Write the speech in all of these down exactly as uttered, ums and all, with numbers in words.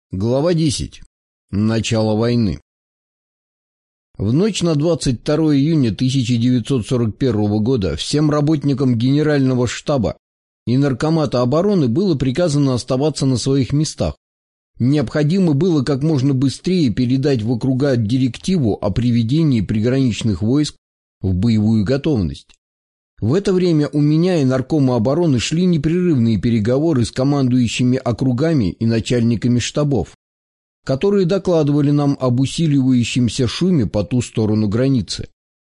Глава десять. Начало войны. В ночь на двадцать второе июня тысяча девятьсот сорок первого года всем работникам Генерального штаба и Наркомата обороны было приказано оставаться на своих местах. Необходимо было как можно быстрее передать в округа директиву о приведении приграничных войск в боевую готовность. В это время у меня и Наркома обороны шли непрерывные переговоры с командующими округами и начальниками штабов, которые докладывали нам об усиливающемся шуме по ту сторону границы.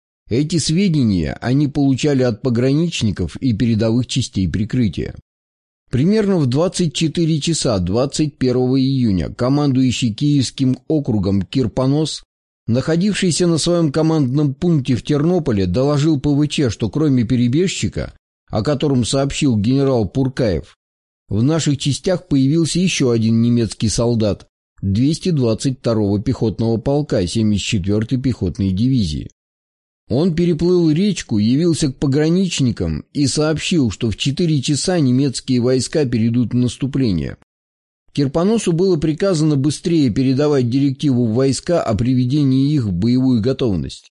Эти сведения они получали от пограничников и передовых частей прикрытия. Примерно в двадцать четыре часа двадцать первого июня командующий Киевским округом Кирпонос, находившийся на своем командном пункте в Тернополе, доложил ПВЧ, что кроме перебежчика, о котором сообщил генерал Пуркаев, в наших частях появился еще один немецкий солдат двести двадцать второго пехотного полка семьдесят четвёртой пехотной дивизии. Он переплыл речку, явился к пограничникам и сообщил, что в четыре часа немецкие войска перейдут в наступление. Кирпоносу было приказано быстрее передавать директиву в войска о приведении их в боевую готовность.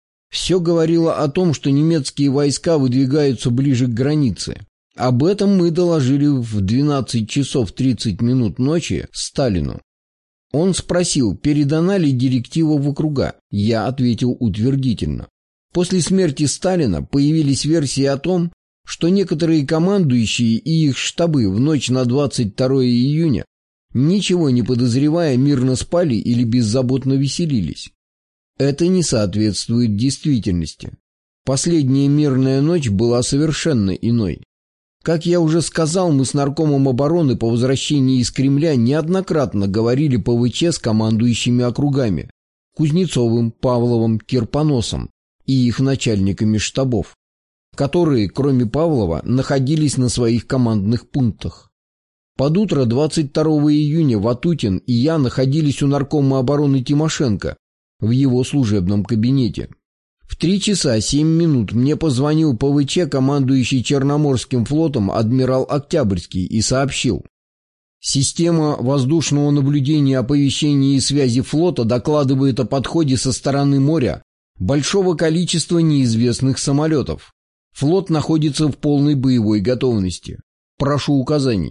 Все говорило о том, что немецкие войска выдвигаются ближе к границе. Об этом мы доложили в двенадцать часов тридцать минут ночи Сталину. Он спросил, передана ли директива в округа. Я ответил утвердительно. После смерти Сталина появились версии о том, что некоторые командующие и их штабы в ночь на двадцать второе июня, ничего не подозревая, мирно спали или беззаботно веселились. Это не соответствует действительности. Последняя мирная ночь была совершенно иной. Как я уже сказал, мы с Наркомом обороны по возвращении из Кремля неоднократно говорили ПВЧ с командующими округами Кузнецовым, Павловым, Кирпоносом и их начальниками штабов, которые, кроме Павлова, находились на своих командных пунктах. Под утро двадцать второго июня Ватутин и я находились у Наркома обороны Тимошенко в его служебном кабинете. В три часа семь минут мне позвонил ПВЧ, командующий Черноморским флотом адмирал Октябрьский, и сообщил: «Система воздушного наблюдения, оповещения и связи флота докладывает о подходе со стороны моря большого количества неизвестных самолетов. Флот находится в полной боевой готовности. Прошу указаний».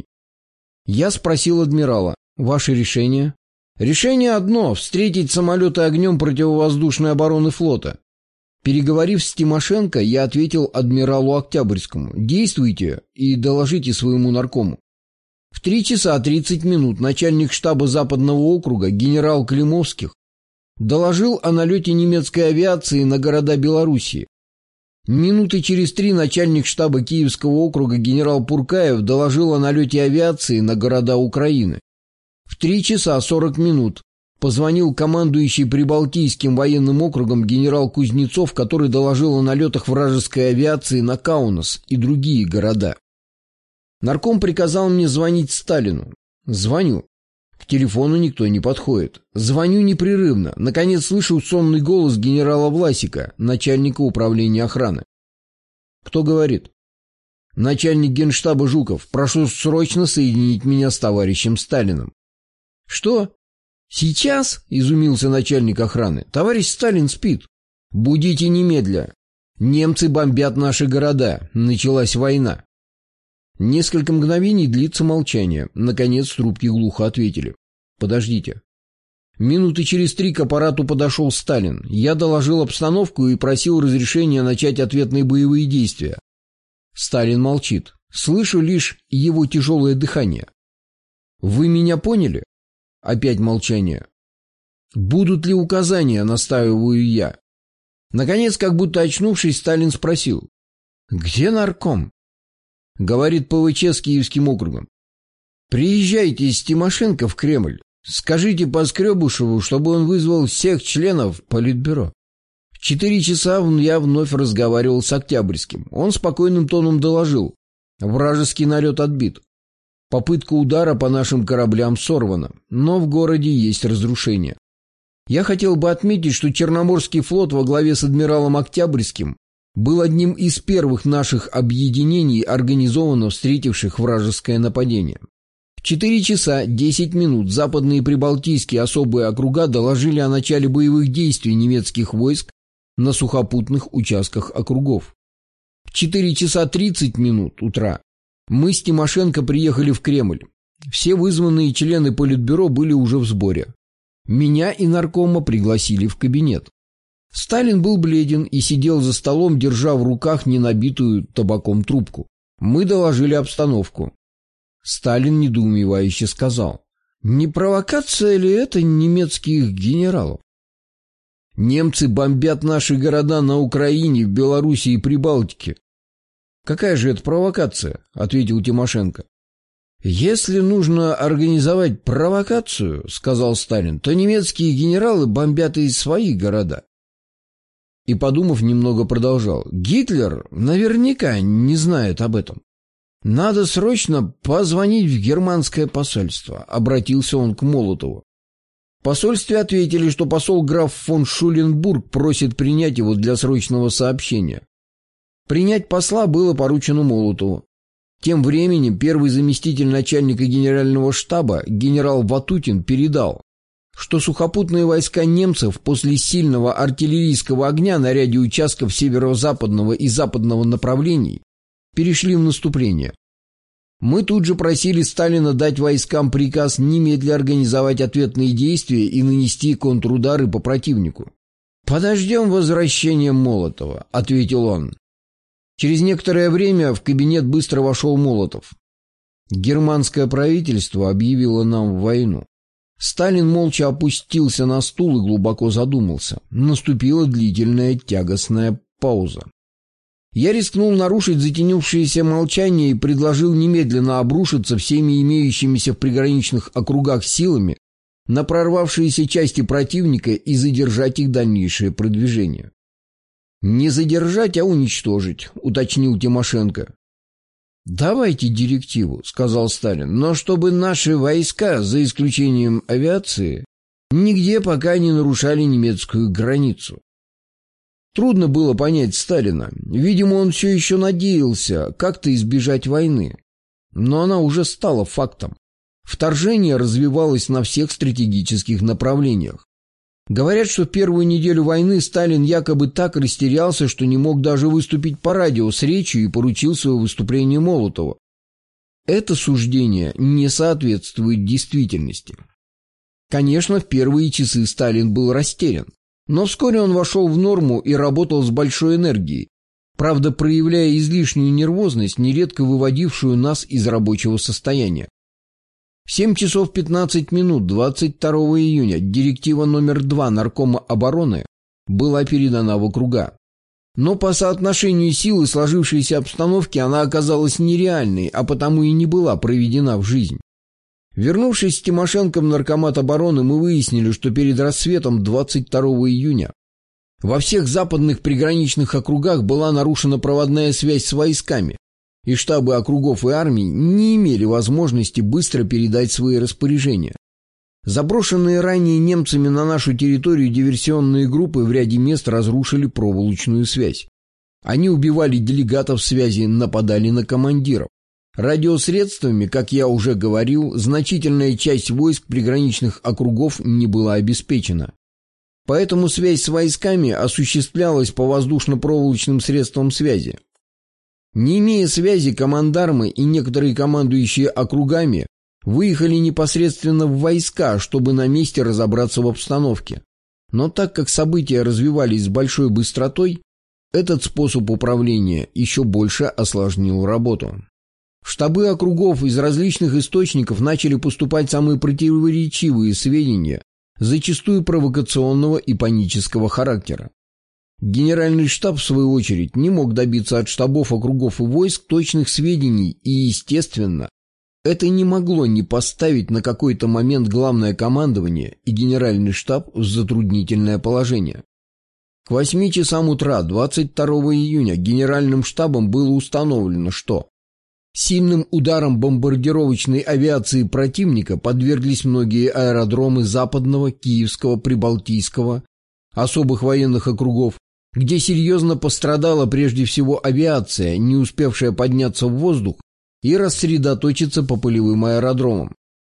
Я спросил адмирала: «Ваше решение?» «Решение одно – встретить самолеты огнем противовоздушной обороны флота». Переговорив с Тимошенко, я ответил адмиралу Октябрьскому: «Действуйте и доложите своему наркому». В три часа тридцать минут начальник штаба Западного округа генерал Климовских доложил о налете немецкой авиации на города Белоруссии. Минуты через три начальник штаба Киевского округа генерал Пуркаев доложил о налете авиации на города Украины. В три часа сорок минут позвонил командующий Прибалтийским военным округом генерал Кузнецов, который доложил о налетах вражеской авиации на Каунас и другие города. Нарком приказал мне звонить Сталину. Звоню. К телефону никто не подходит. Звоню непрерывно. Наконец слышу сонный голос генерала Власика, начальника управления охраны. Кто говорит? Начальник генштаба Жуков. Прошу срочно соединить меня с товарищем Сталиным. Что? Сейчас? Изумился начальник охраны. Товарищ Сталин спит. Будите немедля. Немцы бомбят наши города. Началась война. Несколько мгновений длится молчание. Наконец трубки глухо ответили: «Подождите». Минуты через три к аппарату подошел Сталин. Я доложил обстановку и просил разрешения начать ответные боевые действия. Сталин молчит. Слышу лишь его тяжелое дыхание. «Вы меня поняли?» Опять молчание. «Будут ли указания?» — настаиваю я. Наконец, как будто очнувшись, Сталин спросил: «Где нарком?» Говорит ПВЧ с Киевским округом: «Приезжайте с Тимошенко в Кремль. Скажите Поскребышеву, чтобы он вызвал всех членов Политбюро». В четыре часа я вновь разговаривал с Октябрьским. Он спокойным тоном доложил: «Вражеский налет отбит. Попытка удара по нашим кораблям сорвана, но в городе есть разрушения». Я хотел бы отметить, что Черноморский флот во главе с адмиралом Октябрьским был одним из первых наших объединений, организованно встретивших вражеское нападение. В четыре часа десять минут западные прибалтийские особые округа доложили о начале боевых действий немецких войск на сухопутных участках округов. В четыре часа тридцать минут утра мы с Тимошенко приехали в Кремль. Все вызванные члены Политбюро были уже в сборе. Меня и наркома пригласили в кабинет. Сталин был бледен и сидел за столом, держа в руках ненабитую табаком трубку. Мы доложили обстановку. Сталин недоумевающе сказал: «Не провокация ли это немецких генералов? Немцы бомбят наши города на Украине, в Белоруссии и Прибалтике». «Какая же это провокация?» — ответил Тимошенко. «Если нужно организовать провокацию, — сказал Сталин, — то немецкие генералы бомбят и свои города». И, подумав, немного продолжал: «Гитлер наверняка не знает об этом. Надо срочно позвонить в германское посольство», — обратился он к Молотову. В посольстве ответили, что посол граф фон Шуленбург просит принять его для срочного сообщения. Принять посла было поручено Молотову. Тем временем первый заместитель начальника генерального штаба генерал Ватутин передал, что сухопутные войска немцев после сильного артиллерийского огня на ряде участков северо-западного и западного направлений перешли в наступление. Мы тут же просили Сталина дать войскам приказ немедля организовать ответные действия и нанести контрудары по противнику. «Подождем возвращения Молотова», — ответил он. Через некоторое время в кабинет быстро вошел Молотов. Германское правительство объявило нам войну. Сталин молча опустился на стул и глубоко задумался. Наступила длительная тягостная пауза. Я рискнул нарушить затянувшееся молчание и предложил немедленно обрушиться всеми имеющимися в приграничных округах силами на прорвавшиеся части противника и задержать их дальнейшее продвижение. «Не задержать, а уничтожить», — уточнил Тимошенко. «Давайте директиву», — сказал Сталин, «но чтобы наши войска, за исключением авиации, нигде пока не нарушали немецкую границу». Трудно было понять Сталина. Видимо, он все еще надеялся как-то избежать войны. Но она уже стала фактом. Вторжение развивалось на всех стратегических направлениях. Говорят, что в первую неделю войны Сталин якобы так растерялся, что не мог даже выступить по радио с речью и поручил свое выступление Молотову. Это суждение не соответствует действительности. Конечно, в первые часы Сталин был растерян, но вскоре он вошел в норму и работал с большой энергией, правда, проявляя излишнюю нервозность, нередко выводившую нас из рабочего состояния. В семь часов пятнадцать минут двадцать второго июня директива номер два Наркома обороны была передана в округа. Но по соотношению сил и сложившейся обстановки она оказалась нереальной, а потому и не была проведена в жизнь. Вернувшись с Тимошенко в Наркомат обороны, мы выяснили, что перед рассветом двадцать второго июня во всех западных приграничных округах была нарушена проводная связь с войсками, и штабы округов и армий не имели возможности быстро передать свои распоряжения. Заброшенные ранее немцами на нашу территорию диверсионные группы в ряде мест разрушили проволочную связь. Они убивали делегатов связи, нападали на командиров. Радиосредствами, как я уже говорил, значительная часть войск приграничных округов не была обеспечена. Поэтому связь с войсками осуществлялась по воздушно-проволочным средствам связи. Не имея связи, командармы и некоторые командующие округами выехали непосредственно в войска, чтобы на месте разобраться в обстановке. Но так как события развивались с большой быстротой, этот способ управления еще больше осложнил работу. В штабы округов из различных источников начали поступать самые противоречивые сведения, зачастую провокационного и панического характера. Генеральный штаб, в свою очередь, не мог добиться от штабов округов и войск точных сведений и, естественно, это не могло не поставить на какой-то момент главное командование и генеральный штаб в затруднительное положение. К восьми часам утра двадцать второго июня генеральным штабом было установлено, что сильным ударом бомбардировочной авиации противника подверглись многие аэродромы Западного, Киевского, Прибалтийского, особых военных округов, где серьезно пострадала прежде всего авиация, не успевшая подняться в воздух и рассредоточиться по полевым аэродромам.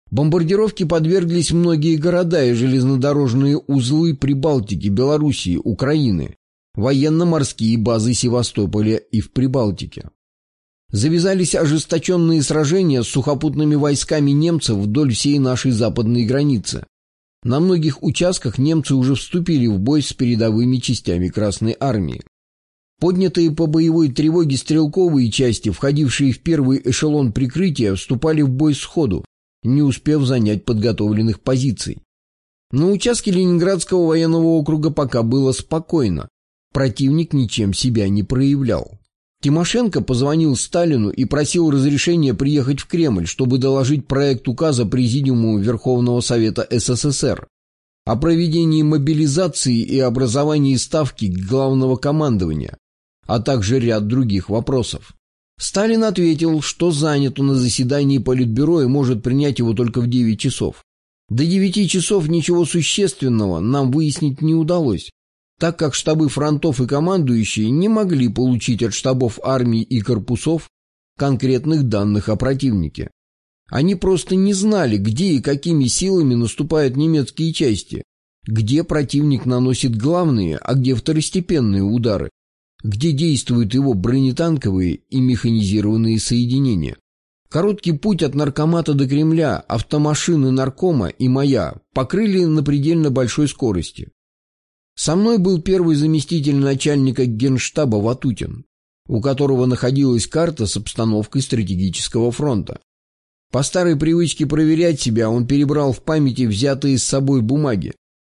Бомбардировке подверглись многие города и железнодорожные узлы Прибалтики, Белоруссии, Украины, военно-морские базы Севастополя и в Прибалтике. Завязались ожесточенные сражения с сухопутными войсками немцев вдоль всей нашей западной границы. На многих участках немцы уже вступили в бой с передовыми частями Красной Армии. Поднятые по боевой тревоге стрелковые части, входившие в первый эшелон прикрытия, вступали в бой сходу, не успев занять подготовленных позиций. На участке Ленинградского военного округа пока было спокойно. Противник ничем себя не проявлял. Тимошенко позвонил Сталину и просил разрешения приехать в Кремль, чтобы доложить проект указа Президиуму Верховного Совета СССР о проведении мобилизации и образовании ставки Главного командования, а также ряд других вопросов. Сталин ответил, что занят на заседании Политбюро и может принять его только в девять часов. До девяти часов ничего существенного нам выяснить не удалось, так как штабы фронтов и командующие не могли получить от штабов армий и корпусов конкретных данных о противнике. Они просто не знали, где и какими силами наступают немецкие части, где противник наносит главные, а где второстепенные удары, где действуют его бронетанковые и механизированные соединения. Короткий путь от наркомата до Кремля, автомашины наркома и моя покрыли на предельно большой скорости. Со мной был первый заместитель начальника Генштаба Ватутин, у которого находилась карта с обстановкой стратегического фронта. По старой привычке проверять себя он перебрал в памяти взятые с собой бумаги.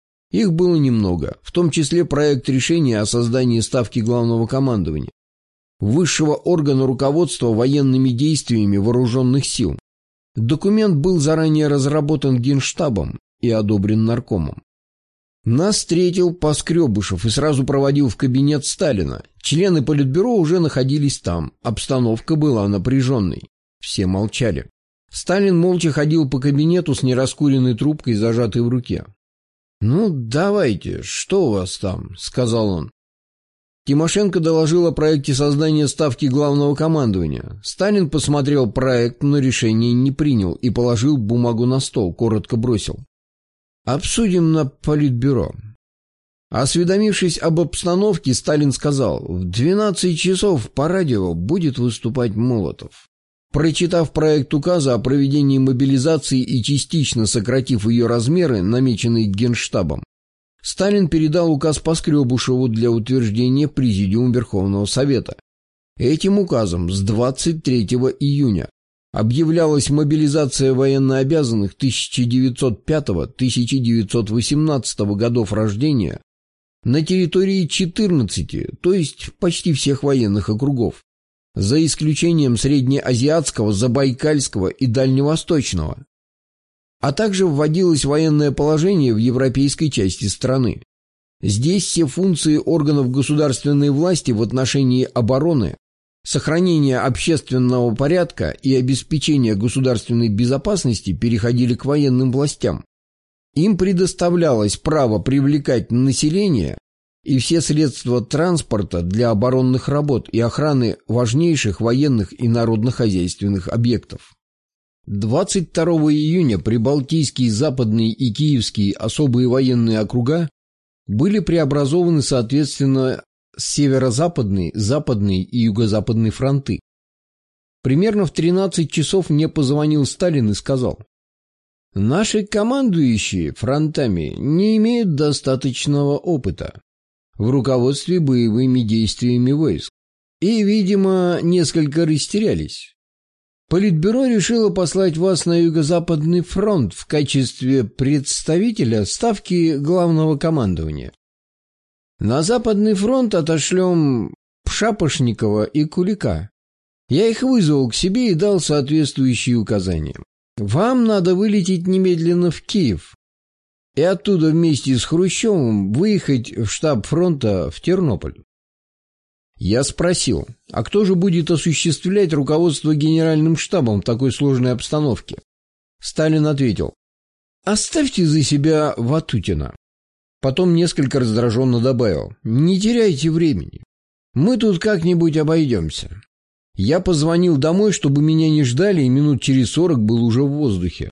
Их было немного, в том числе проект решения о создании ставки Главного командования, высшего органа руководства военными действиями вооруженных сил. Документ был заранее разработан Генштабом и одобрен наркомом. Нас встретил Поскребышев и сразу проводил в кабинет Сталина. Члены Политбюро уже находились там. Обстановка была напряженной. Все молчали. Сталин молча ходил по кабинету с нераскуренной трубкой, зажатой в руке. «Ну, давайте, что у вас там?» — сказал он. Тимошенко доложил о проекте создания ставки Главного командования. Сталин посмотрел проект, но решение не принял и положил бумагу на стол, коротко бросил: «Обсудим на Политбюро». Осведомившись об обстановке, Сталин сказал: «В двенадцать часов по радио будет выступать Молотов». Прочитав проект указа о проведении мобилизации и частично сократив ее размеры, намеченные Генштабом, Сталин передал указ Поскребышеву для утверждения в Президиум Верховного Совета. Этим указом с двадцать третьего июня объявлялась мобилизация военнообязанных тысяча девятьсот пятого — тысяча девятьсот восемнадцатого годов рождения на территории четырнадцати, то есть почти всех военных округов, за исключением Среднеазиатского, Забайкальского и Дальневосточного, а также вводилось военное положение в европейской части страны. Здесь все функции органов государственной власти в отношении обороны, сохранения общественного порядка и обеспечения государственной безопасности переходили к военным властям. Им предоставлялось право привлекать население и все средства транспорта для оборонных работ и охраны важнейших военных и народно-хозяйственных объектов. двадцать второго июня Прибалтийские, Западные и Киевские особые военные округа были преобразованы соответственно Северо-Западный, Западный и Юго-Западный фронты. Примерно в тринадцать часов мне позвонил Сталин и сказал: «Наши командующие фронтами не имеют достаточного опыта в руководстве боевыми действиями войск и, видимо, несколько растерялись. Политбюро решило послать вас на Юго-Западный фронт в качестве представителя ставки Главного командования. На Западный фронт отошлем Шапошникова и Кулика. Я их вызвал к себе и дал соответствующие указания. Вам надо вылететь немедленно в Киев и оттуда вместе с Хрущевым выехать в штаб фронта в Тернополь». Я спросил: а кто же будет осуществлять руководство генеральным штабом в такой сложной обстановке? Сталин ответил: «Оставьте за себя Ватутина». Потом несколько раздраженно добавил: «Не теряйте времени. Мы тут как-нибудь обойдемся». Я позвонил домой, чтобы меня не ждали, и минут через сорок был уже в воздухе.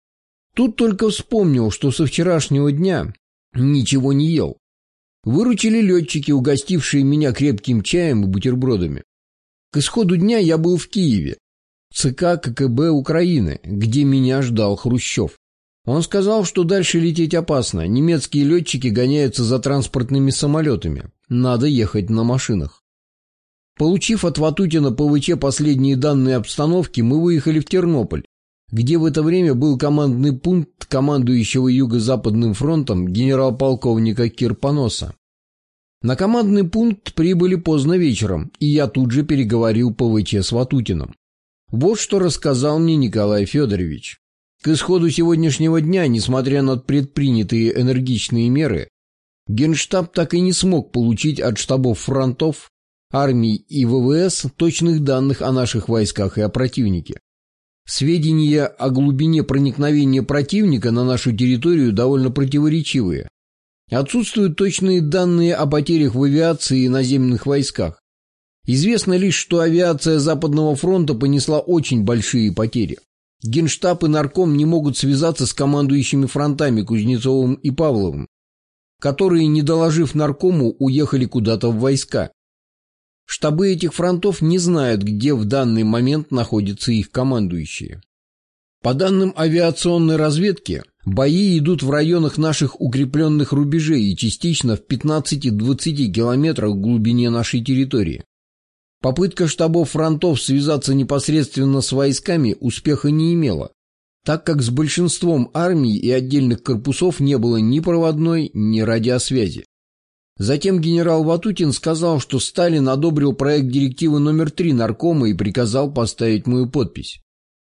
Тут только вспомнил, что со вчерашнего дня ничего не ел. Выручили летчики, угостившие меня крепким чаем и бутербродами. К исходу дня я был в Киеве, ЦК КГБ Украины, где меня ждал Хрущев. Он сказал, что дальше лететь опасно, немецкие летчики гоняются за транспортными самолетами, надо ехать на машинах. Получив от Ватутина ПВЧ последние данные обстановки, мы выехали в Тернополь, где в это время был командный пункт командующего Юго-Западным фронтом генерал-полковника Кирпоноса. На командный пункт прибыли поздно вечером, и я тут же переговорил ПВЧ с Ватутиным. Вот что рассказал мне Николай Федорович. К исходу сегодняшнего дня, несмотря на предпринятые энергичные меры, Генштаб так и не смог получить от штабов фронтов, армий и ВВС точных данных о наших войсках и о противнике. Сведения о глубине проникновения противника на нашу территорию довольно противоречивые. Отсутствуют точные данные о потерях в авиации и наземных войсках. Известно лишь, что авиация Западного фронта понесла очень большие потери. Генштаб и нарком не могут связаться с командующими фронтами Кузнецовым и Павловым, которые, не доложив наркому, уехали куда-то в войска. Штабы этих фронтов не знают, где в данный момент находятся их командующие. По данным авиационной разведки, бои идут в районах наших укрепленных рубежей и частично в пятнадцати-двадцати километрах в глубине нашей территории. Попытка штабов фронтов связаться непосредственно с войсками успеха не имела, так как с большинством армий и отдельных корпусов не было ни проводной, ни радиосвязи. Затем генерал Ватутин сказал, что Сталин одобрил проект директивы номер три наркома и приказал поставить мою подпись.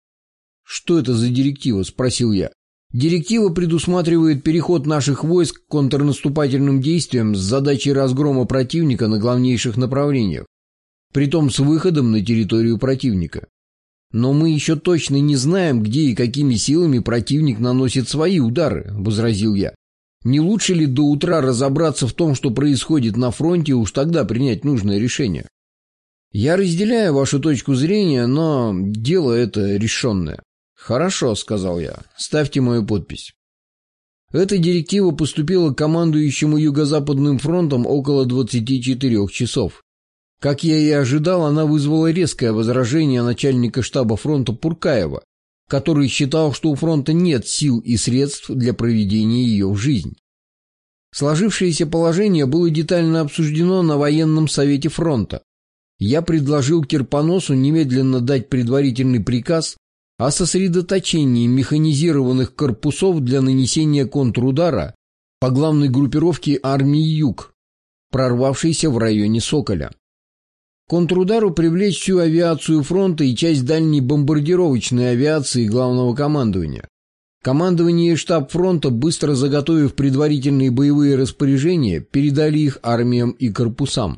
«Что это за директива?» – спросил я. «Директива предусматривает переход наших войск к контрнаступательным действиям с задачей разгрома противника на главнейших направлениях, притом с выходом на территорию противника. Но мы еще точно не знаем, где и какими силами противник наносит свои удары», – возразил я. «Не лучше ли до утра разобраться в том, что происходит на фронте, и уж тогда принять нужное решение?» «Я разделяю вашу точку зрения, но дело это решенное». «Хорошо», — сказал я, — «ставьте мою подпись». Эта директива поступила к командующему Юго-Западным фронтом около двадцати четырёх часов. Как я и ожидал, она вызвала резкое возражение начальника штаба фронта Пуркаева, который считал, что у фронта нет сил и средств для проведения ее в жизнь. Сложившееся положение было детально обсуждено на военном совете фронта. Я предложил Кирпоносу немедленно дать предварительный приказ о сосредоточении механизированных корпусов для нанесения контрудара по главной группировке армии Юг, прорвавшейся в районе Соколя. К контрудару привлечь всю авиацию фронта и часть дальней бомбардировочной авиации главного командования. Командование и штаб фронта, быстро заготовив предварительные боевые распоряжения, передали их армиям и корпусам.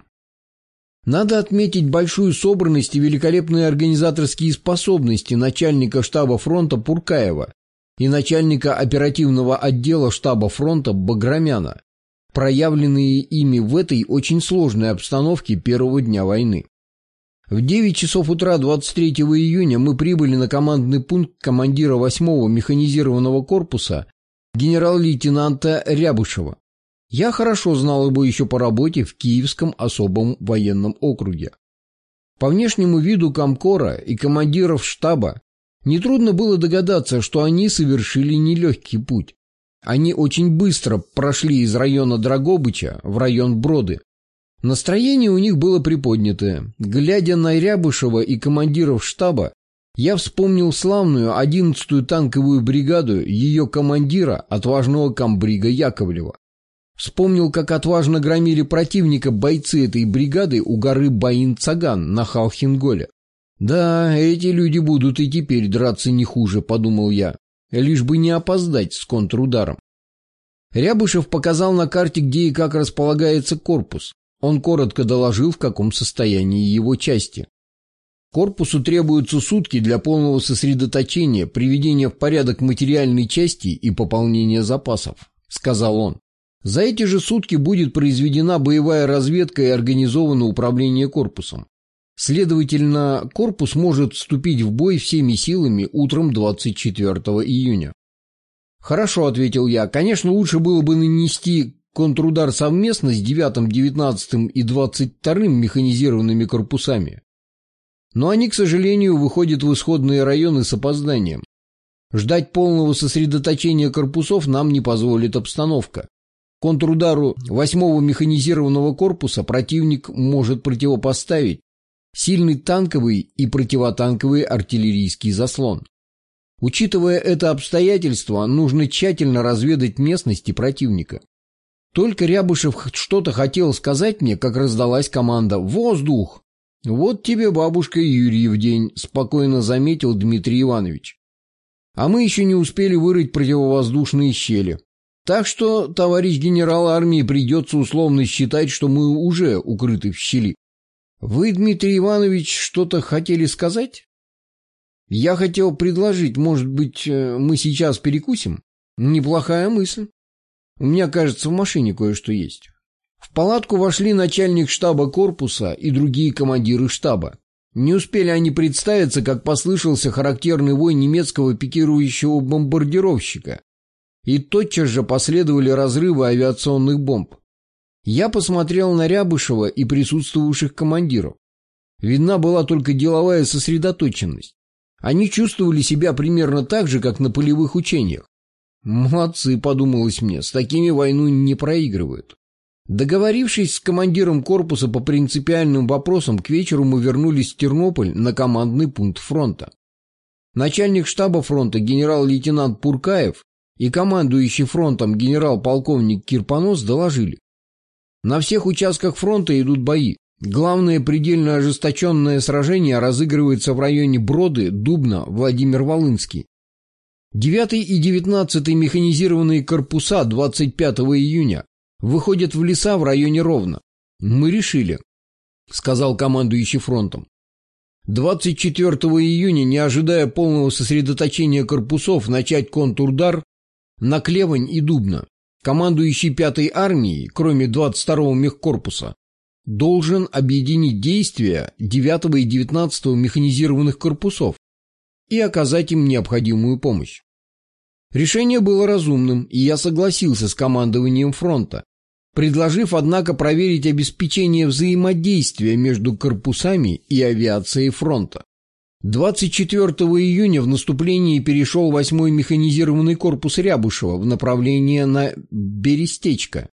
Надо отметить большую собранность и великолепные организаторские способности начальника штаба фронта Пуркаева и начальника оперативного отдела штаба фронта Баграмяна, проявленные ими в этой очень сложной обстановке первого дня войны. В девять часов утра двадцать третьего июня мы прибыли на командный пункт командира восьмого механизированного корпуса генерал-лейтенанта Рябышева. Я хорошо знал его еще по работе в Киевском особом военном округе. По внешнему виду комкора и командиров штаба нетрудно было догадаться, что они совершили нелегкий путь. Они очень быстро прошли из района Драгобыча в район Броды. Настроение у них было приподнятое. Глядя на Рябышева и командиров штаба, я вспомнил славную одиннадцатую танковую бригаду ее командира, отважного комбрига Яковлева. Вспомнил, как отважно громили противника бойцы этой бригады у горы Баин-Цаган на Халхинголе. «Да, эти люди будут и теперь драться не хуже», — подумал я, лишь бы не опоздать с контрударом. Рябышев показал на карте, где и как располагается корпус. Он коротко доложил, в каком состоянии его части. «Корпусу требуются сутки для полного сосредоточения, приведения в порядок материальной части и пополнения запасов», — сказал он. «За эти же сутки будет произведена боевая разведка и организовано управление корпусом. Следовательно, корпус может вступить в бой всеми силами утром двадцать четвёртого июня. «Хорошо», — ответил я. «Конечно, лучше было бы нанести контрудар совместно с девятым, девятнадцатым и двадцать вторым механизированными корпусами. Но они, к сожалению, выходят в исходные районы с опозданием. Ждать полного сосредоточения корпусов нам не позволит обстановка. Контрудару восьмого механизированного корпуса противник может противопоставить сильный танковый и противотанковый артиллерийский заслон. Учитывая это обстоятельство, нужно тщательно разведать местности противника». Только Рябышев что-то хотел сказать мне, как раздалась команда «Воздух!» «Вот тебе, бабушка, Юрьев день», — спокойно заметил Дмитрий Иванович. «А мы еще не успели вырыть противовоздушные щели. Так что, товарищ генерал армии, придется условно считать, что мы уже укрыты в щели». «Вы, Дмитрий Иванович, что-то хотели сказать?» «Я хотел предложить, может быть, мы сейчас перекусим?» «Неплохая мысль. У меня, кажется, в машине кое-что есть». В палатку вошли начальник штаба корпуса и другие командиры штаба. Не успели они представиться, как послышался характерный вой немецкого пикирующего бомбардировщика. И тотчас же последовали разрывы авиационных бомб. Я посмотрел на Рябышева и присутствовавших командиров. Видна была только деловая сосредоточенность. Они чувствовали себя примерно так же, как на полевых учениях. «Молодцы», — подумалось мне, — «с такими войну не проигрывают». Договорившись с командиром корпуса по принципиальным вопросам, к вечеру мы вернулись в Тернополь на командный пункт фронта. Начальник штаба фронта генерал-лейтенант Пуркаев и командующий фронтом генерал-полковник Кирпонос доложили. На всех участках фронта идут бои. Главное предельно ожесточенное сражение разыгрывается в районе Броды, Дубна, Владимир-Волынский. девятый и девятнадцатый механизированные корпуса двадцать пятого июня выходят в леса в районе Ровно. «Мы решили», — сказал командующий фронтом. двадцать четвёртого июня, не ожидая полного сосредоточения корпусов, начать контрудар на Клевань и Дубно. Командующий пятой армией, кроме двадцать второго мехкорпуса, должен объединить действия девятого и девятнадцатого механизированных корпусов и оказать им необходимую помощь. Решение было разумным, и я согласился с командованием фронта, предложив, однако, проверить обеспечение взаимодействия между корпусами и авиацией фронта. двадцать четвёртого июня в наступлении перешел восьмой механизированный корпус Рябышева в направлении на Берестечко.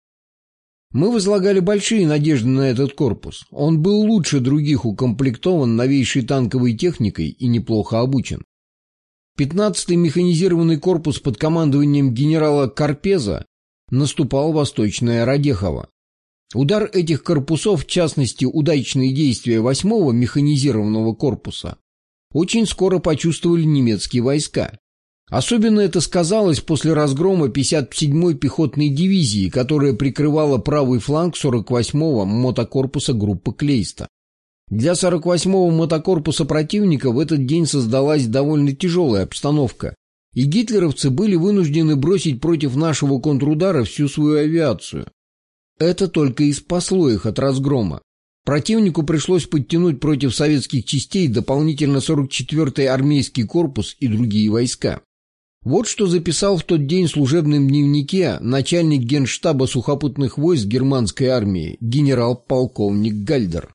Мы возлагали большие надежды на этот корпус. Он был лучше других укомплектован новейшей танковой техникой и неплохо обучен. пятнадцатый механизированный корпус под командованием генерала Карпеза наступал в Восточное Радехово. Удар этих корпусов, в частности удачные действия восьмого механизированного корпуса, очень скоро почувствовали немецкие войска. Особенно это сказалось после разгрома пятьдесят седьмой пехотной дивизии, которая прикрывала правый фланг сорок восьмого мотокорпуса группы Клейста. Для сорок восьмого мотокорпуса противника в этот день создалась довольно тяжелая обстановка, и гитлеровцы были вынуждены бросить против нашего контрудара всю свою авиацию. Это только и спасло их от разгрома. Противнику пришлось подтянуть против советских частей дополнительно сорок четвёртый армейский корпус и другие войска. Вот что записал в тот день в служебном дневнике начальник генштаба сухопутных войск германской армии генерал-полковник Гальдер.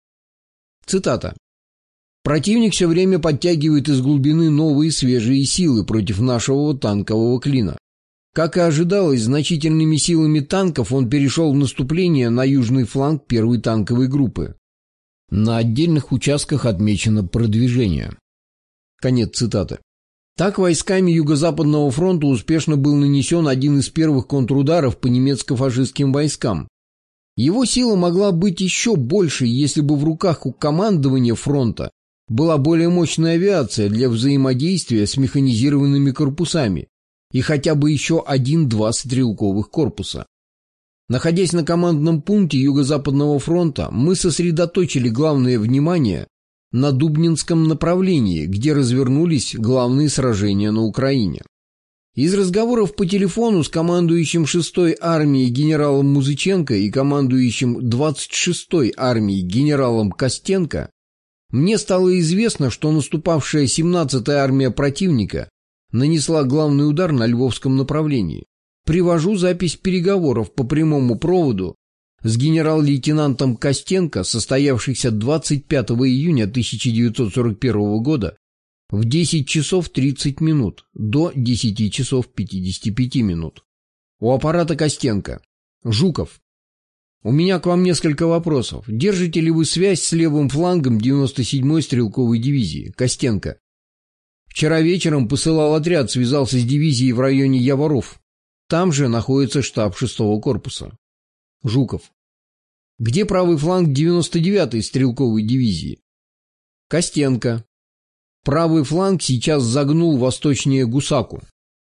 Цитата. «Противник все время подтягивает из глубины новые свежие силы против нашего танкового клина. Как и ожидалось, значительными силами танков он перешел в наступление на южный фланг первой танковой группы. На отдельных участках отмечено продвижение». Конец цитаты. Так войсками Юго-Западного фронта успешно был нанесен один из первых контрударов по немецко-фашистским войскам. Его сила могла быть еще больше, если бы в руках у командования фронта была более мощная авиация для взаимодействия с механизированными корпусами и хотя бы еще один-два стрелковых корпуса. Находясь на командном пункте Юго-Западного фронта, мы сосредоточили главное внимание на Дубнинском направлении, где развернулись главные сражения на Украине. Из разговоров по телефону с командующим шестой армией генералом Музыченко и командующим двадцать шестой армией генералом Костенко мне стало известно, что наступавшая семнадцатая армия противника нанесла главный удар на Львовском направлении. Привожу запись переговоров по прямому проводу с генерал-лейтенантом Костенко, состоявшихся двадцать пятого июня тысяча девятьсот сорок первого года в десять часов тридцать минут до десяти часов пятидесяти пяти минут. У аппарата Костенко. Жуков. У меня к вам несколько вопросов. Держите ли вы связь с левым флангом девяносто седьмой стрелковой дивизии? Костенко. Вчера вечером посылал отряд, связался с дивизией в районе Яворов. Там же находится штаб шестого корпуса. Жуков. Где правый фланг девяносто девятой стрелковой дивизии? Костенко. Правый фланг сейчас загнул восточнее Гусаку.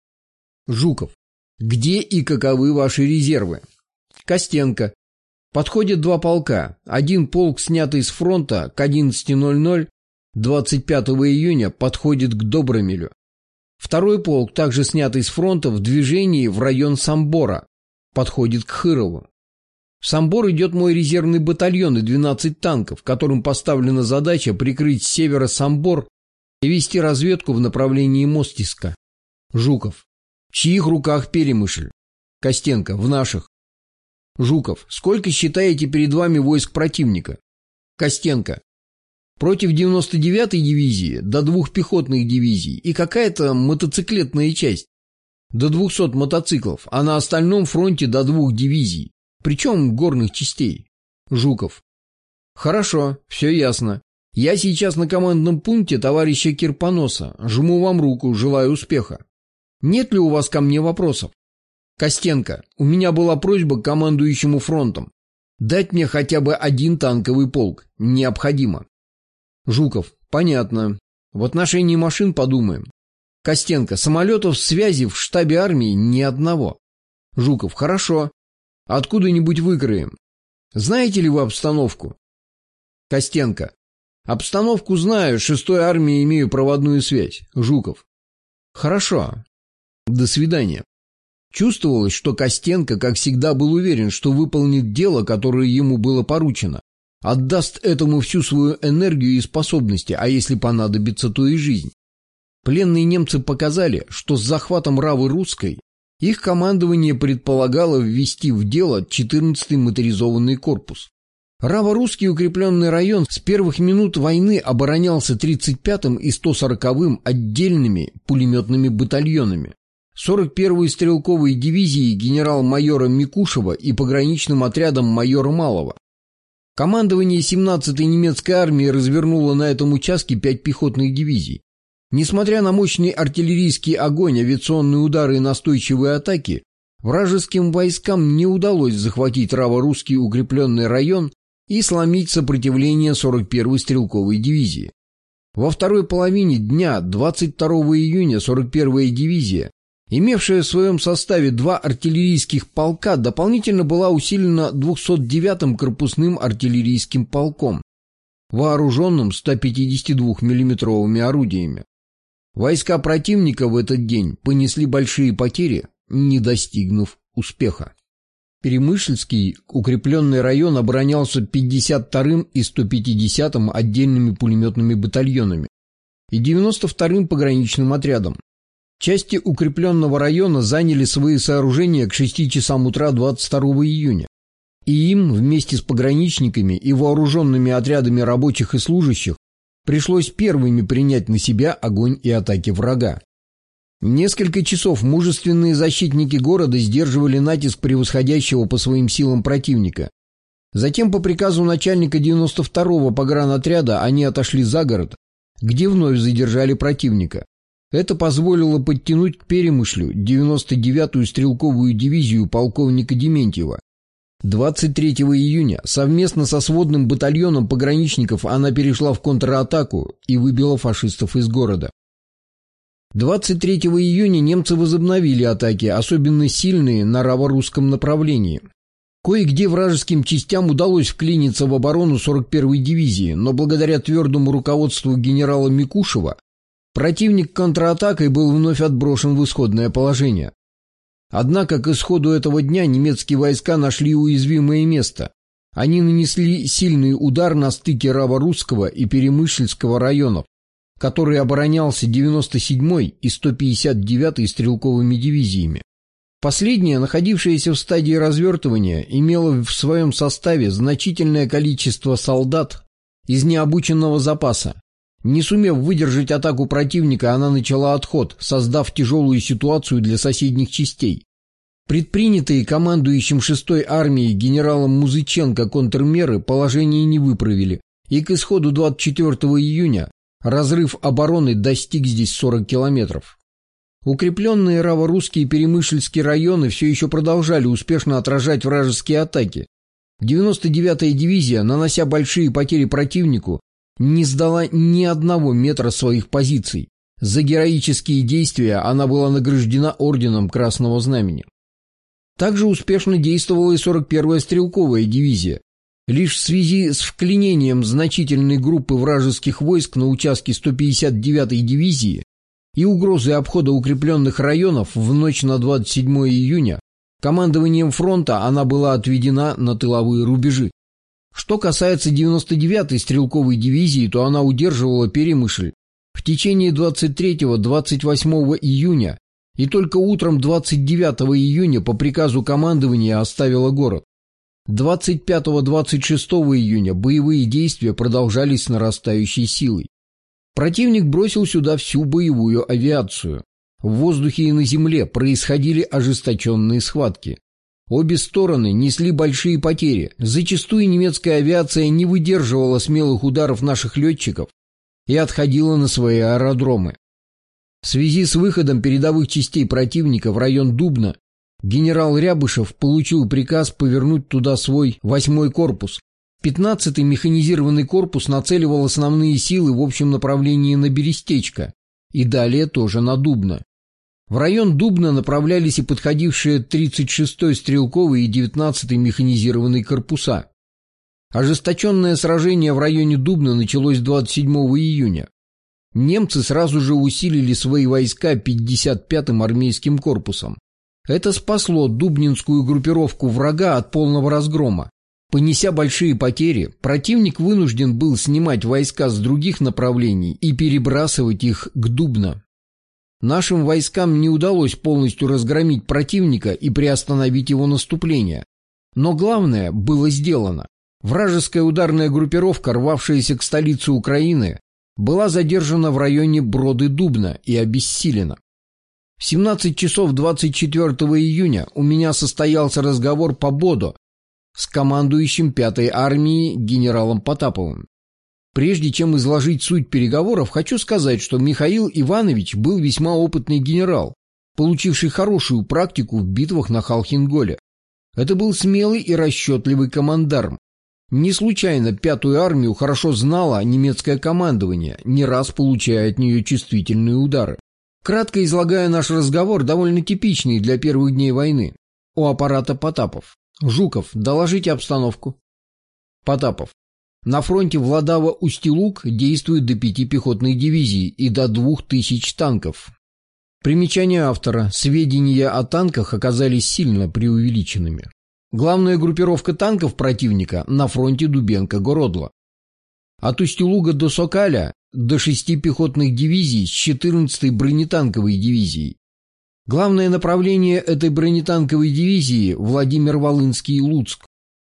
Жуков. Где и каковы ваши резервы? Костенко. Подходят два полка. Один полк, снятый с фронта к одиннадцати ноль-ноль двадцать пятого июня, подходит к Добромелю. Второй полк, также снятый с фронта, в движении в район Самбора, подходит к Хырову. В Самбор идет мой резервный батальон и двенадцать танков, которым поставлена задача прикрыть с севера Самбор и вести разведку в направлении Мостиска. Жуков. В чьих руках Перемышль? Костенко. В наших. Жуков. Сколько считаете перед вами войск противника? Костенко. Против девяносто девятой дивизии до двух пехотных дивизий и какая-то мотоциклетная часть до двухсот мотоциклов, а на остальном фронте до двух дивизий, причем горных частей. Жуков. Хорошо, все ясно. Я сейчас на командном пункте товарища Кирпоноса. Жму вам руку, желаю успеха. Нет ли у вас ко мне вопросов? Костенко. У меня была просьба к командующему фронтом дать мне хотя бы один танковый полк. Необходимо. Жуков. Понятно. В отношении машин подумаем. Костенко. Самолетов связи в штабе армии ни одного. Жуков. Хорошо. Откуда-нибудь выкроем. Знаете ли вы обстановку? Костенко. Обстановку знаю. С шестой армией имею проводную связь. Жуков. Хорошо. До свидания. Чувствовалось, что Костенко, как всегда, был уверен, что выполнит дело, которое ему было поручено. Отдаст этому всю свою энергию и способности, а если понадобится, то и жизнь. Пленные немцы показали, что с захватом Равы Русской их командование предполагало ввести в дело четырнадцатый моторизованный корпус. Рава-Русский укрепленный район с первых минут войны оборонялся тридцать пятым и сто сороковым отдельными пулеметными батальонами, сорок первой стрелковой дивизией генерал-майора Микушева и пограничным отрядом майора Малова. Командование семнадцатой немецкой армии развернуло на этом участке пять пехотных дивизий. Несмотря на мощный артиллерийский огонь, авиационные удары и настойчивые атаки, вражеским войскам не удалось захватить Раво-Русский укрепленный район и сломить сопротивление сорок первой стрелковой дивизии. Во второй половине дня двадцать второго июня сорок первая дивизия, имевшая в своем составе два артиллерийских полка, дополнительно была усилена двухсот девятым корпусным артиллерийским полком, вооруженным сто пятидесятидвухмиллиметровыми орудиями. Войска противника в этот день понесли большие потери, не достигнув успеха. Перемышльский укрепленный район оборонялся пятьдесят вторым и сто пятидесятым отдельными пулеметными батальонами и девяносто вторым пограничным отрядом. Части укрепленного района заняли свои сооружения к шести часам утра двадцать второго июня, и им вместе с пограничниками и вооруженными отрядами рабочих и служащих пришлось первыми принять на себя огонь и атаки врага. Несколько часов мужественные защитники города сдерживали натиск превосходящего по своим силам противника. Затем по приказу начальника девяносто второго погранотряда они отошли за город, где вновь задержали противника. Это позволило подтянуть к Перемышлю девяносто девятую стрелковую дивизию полковника Дементьева. двадцать третьего июня совместно со сводным батальоном пограничников она перешла в контратаку и выбила фашистов из города. двадцать третьего июня немцы возобновили атаки, особенно сильные на Раво-Русском направлении. Кое-где вражеским частям удалось вклиниться в оборону сорок первой дивизии, но благодаря твердому руководству генерала Микушева противник контратакой был вновь отброшен в исходное положение. Однако к исходу этого дня немецкие войска нашли уязвимое место. Они нанесли сильный удар на стыке Раво-Русского и Перемышльского районов, который оборонялся девяносто седьмой и сто пятьдесят девятой стрелковыми дивизиями. Последняя, находившаяся в стадии развертывания, имела в своем составе значительное количество солдат из необученного запаса. Не сумев выдержать атаку противника, она начала отход, создав тяжелую ситуацию для соседних частей. Предпринятые командующим шестой армией генералом Музыченко контрмеры положение не выправили, и к исходу двадцать четвёртого июня разрыв обороны достиг здесь сорок километров. Укрепленные раворусские и перемышльские районы все еще продолжали успешно отражать вражеские атаки. девяносто девятая дивизия, нанося большие потери противнику, не сдала ни одного метра своих позиций. За героические действия она была награждена орденом Красного Знамени. Также успешно действовала и сорок первая стрелковая дивизия. Лишь в связи с вклинением значительной группы вражеских войск на участке сто пятьдесят девятой дивизии и угрозой обхода укрепленных районов в ночь на двадцать седьмое июня командованием фронта она была отведена на тыловые рубежи. Что касается девяносто девятой стрелковой дивизии, то она удерживала Перемышль в течение двадцать третьего — двадцать восьмого июня и только утром двадцать девятого июня по приказу командования оставила город. двадцать пятого — двадцать шестого июня боевые действия продолжались с нарастающей силой. Противник бросил сюда всю боевую авиацию. В воздухе и на земле происходили ожесточенные схватки. Обе стороны несли большие потери. Зачастую немецкая авиация не выдерживала смелых ударов наших летчиков и отходила на свои аэродромы. В связи с выходом передовых частей противника в район Дубна генерал Рябышев получил приказ повернуть туда свой восьмой корпус. пятнадцатый механизированный корпус нацеливал основные силы в общем направлении на Берестечко и далее тоже на Дубно. В район Дубна направлялись и подходившие тридцать шестой стрелковый и девятнадцатый механизированные корпуса. Ожесточенное сражение в районе Дубна началось двадцать седьмого июня. Немцы сразу же усилили свои войска пятьдесят пятым армейским корпусом. Это спасло дубнинскую группировку врага от полного разгрома. Понеся большие потери, противник вынужден был снимать войска с других направлений и перебрасывать их к Дубно. Нашим войскам не удалось полностью разгромить противника и приостановить его наступление. Но главное было сделано. Вражеская ударная группировка, рвавшаяся к столице Украины, была задержана в районе Броды-Дубна и обессилена. В семнадцать часов двадцать четвёртого июня у меня состоялся разговор по Бодо с командующим пятой армией генералом Потаповым. Прежде чем изложить суть переговоров, хочу сказать, что Михаил Иванович был весьма опытный генерал, получивший хорошую практику в битвах на Халхинголе. Это был смелый и расчетливый командарм. Не случайно пятую армию хорошо знало немецкое командование, не раз получая от нее чувствительные удары. Кратко излагая наш разговор, довольно типичный для первых дней войны. У аппарата Потапов. Жуков, доложите обстановку. Потапов. На фронте Владава-Устилуг действует до пяти пехотных дивизий и до двух тысяч танков. Примечание автора. Сведения о танках оказались сильно преувеличенными. Главная группировка танков противника на фронте Дубенко-Городла. От Устилуга до Сокаля до шести пехотных дивизий с четырнадцатой бронетанковой дивизией. Главное направление этой бронетанковой дивизии – Владимир-Волынский и Луцк.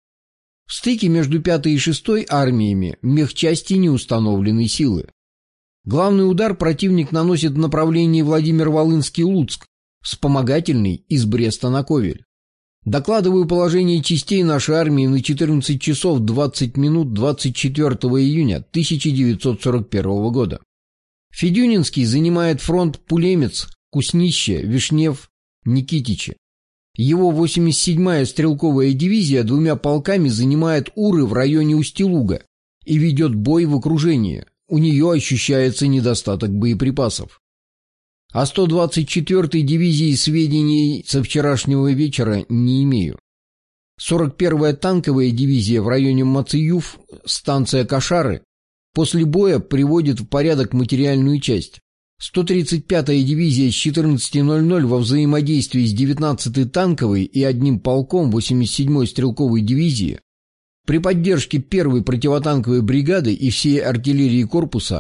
В стыке между пятой и шестой армиями мехчасти неустановленной силы. Главный удар противник наносит в направлении Владимир-Волынский и Луцк, вспомогательный из Бреста на Ковель. Докладываю положение частей нашей армии на четырнадцать часов двадцать минут двадцать четвёртого июня тысяча девятьсот сорок первого года. Федюнинский занимает фронт Пулемец, Куснище, Вишнев, Никитичи. Его восемьдесят седьмая стрелковая дивизия двумя полками занимает Уры в районе Устилуга и ведет бой в окружении. У нее ощущается недостаток боеприпасов. О сто двадцать четвёртой дивизии сведений со вчерашнего вечера не имею. сорок первая танковая дивизия в районе Мациюф, станция Кашары, после боя приводит в порядок материальную часть. сто тридцать пятая дивизия с четырнадцати ноль-ноль во взаимодействии с девятнадцатой танковой и одним полком восемьдесят седьмой стрелковой дивизии при поддержке первой противотанковой бригады и всей артиллерии корпуса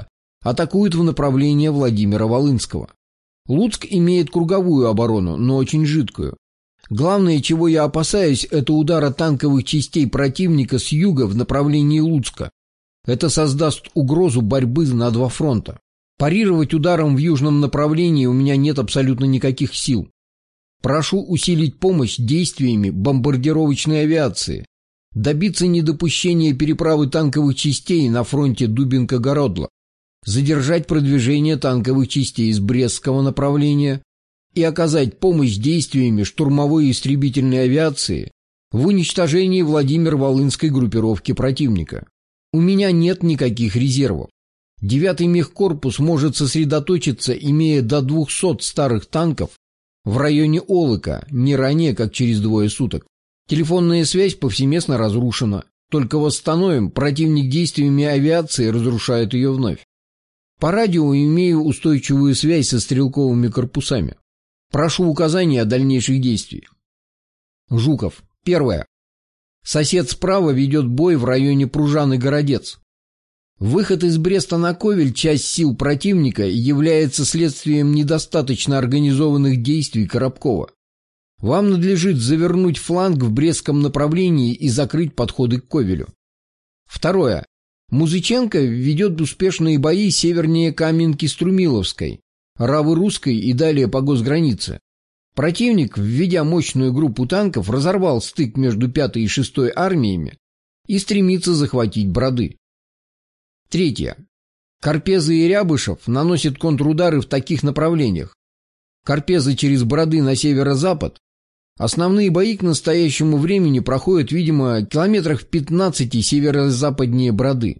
атакуют в направлении Владимира-Волынского. Луцк имеет круговую оборону, но очень жидкую. Главное, чего я опасаюсь, это удара танковых частей противника с юга в направлении Луцка. Это создаст угрозу борьбы на два фронта. Парировать ударом в южном направлении у меня нет абсолютно никаких сил. Прошу усилить помощь действиями бомбардировочной авиации, добиться недопущения переправы танковых частей на фронте Дубинка-Городла, задержать продвижение танковых частей из Брестского направления и оказать помощь действиями штурмовой истребительной авиации в уничтожении Владимир-Волынской группировки противника. У меня нет никаких резервов. Девятый мехкорпус может сосредоточиться, имея до двухсот старых танков в районе Олыка, не ранее, как через двое суток. Телефонная связь повсеместно разрушена. Только восстановим, противник действиями авиации разрушает ее вновь. По радио имею устойчивую связь со стрелковыми корпусами. Прошу указания о дальнейших действиях. Жуков. Первое. Сосед справа ведет бой в районе Пружаны-Городец. Выход из Бреста на Ковель, часть сил противника, является следствием недостаточно организованных действий Коробкова. Вам надлежит завернуть фланг в Брестском направлении и закрыть подходы к Ковелю. Второе. Музыченко ведет успешные бои севернее Каменки-Струмиловской, Равы-Русской и далее по госгранице. Противник, введя мощную группу танков, разорвал стык между пятой и шестой армиями и стремится захватить Броды. Третье. Карпезы и Рябышев наносят контрудары в таких направлениях. Карпезы через Броды на северо-запад. Основные бои к настоящему времени проходят, видимо, километрах в пятнадцати северо-западнее Броды.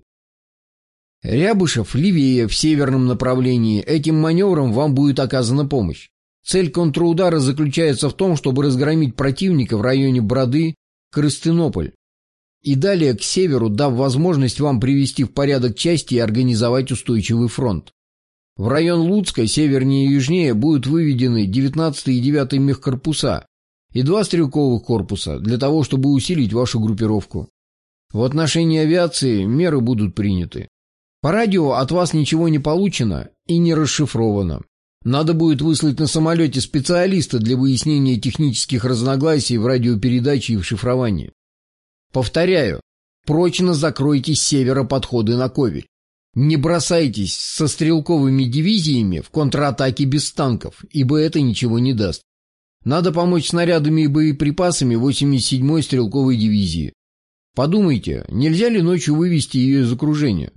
Рябышев левее в северном направлении. Этим маневром вам будет оказана помощь. Цель контрудара заключается в том, чтобы разгромить противника в районе Броды, Крыстынополь. И далее к северу, дав возможность вам привести в порядок части и организовать устойчивый фронт. В район Луцка, севернее и южнее, будут выведены девятнадцатый и девятый мехкорпуса и два стрелковых корпуса для того, чтобы усилить вашу группировку. В отношении авиации меры будут приняты. По радио от вас ничего не получено и не расшифровано. Надо будет выслать на самолете специалиста для выяснения технических разногласий в радиопередаче и в шифровании. Повторяю, прочно закройте с севера подходы на Ковель. Не бросайтесь со стрелковыми дивизиями в контратаке без танков, ибо это ничего не даст. Надо помочь снарядами и боеприпасами восемьдесят седьмой стрелковой дивизии. Подумайте, нельзя ли ночью вывести ее из окружения?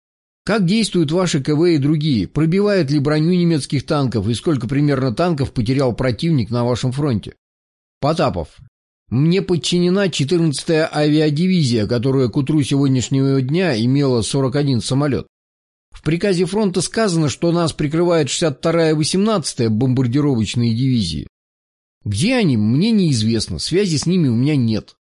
Как действуют ваши КВ и другие? Пробивает ли броню немецких танков и сколько примерно танков потерял противник на вашем фронте? Потапов. Мне подчинена четырнадцатая авиадивизия, которая к утру сегодняшнего дня имела сорок один самолет. В приказе фронта сказано, что нас прикрывает шестьдесят вторая и восемнадцатая бомбардировочные дивизии. Где они, мне неизвестно, связи с ними у меня нет.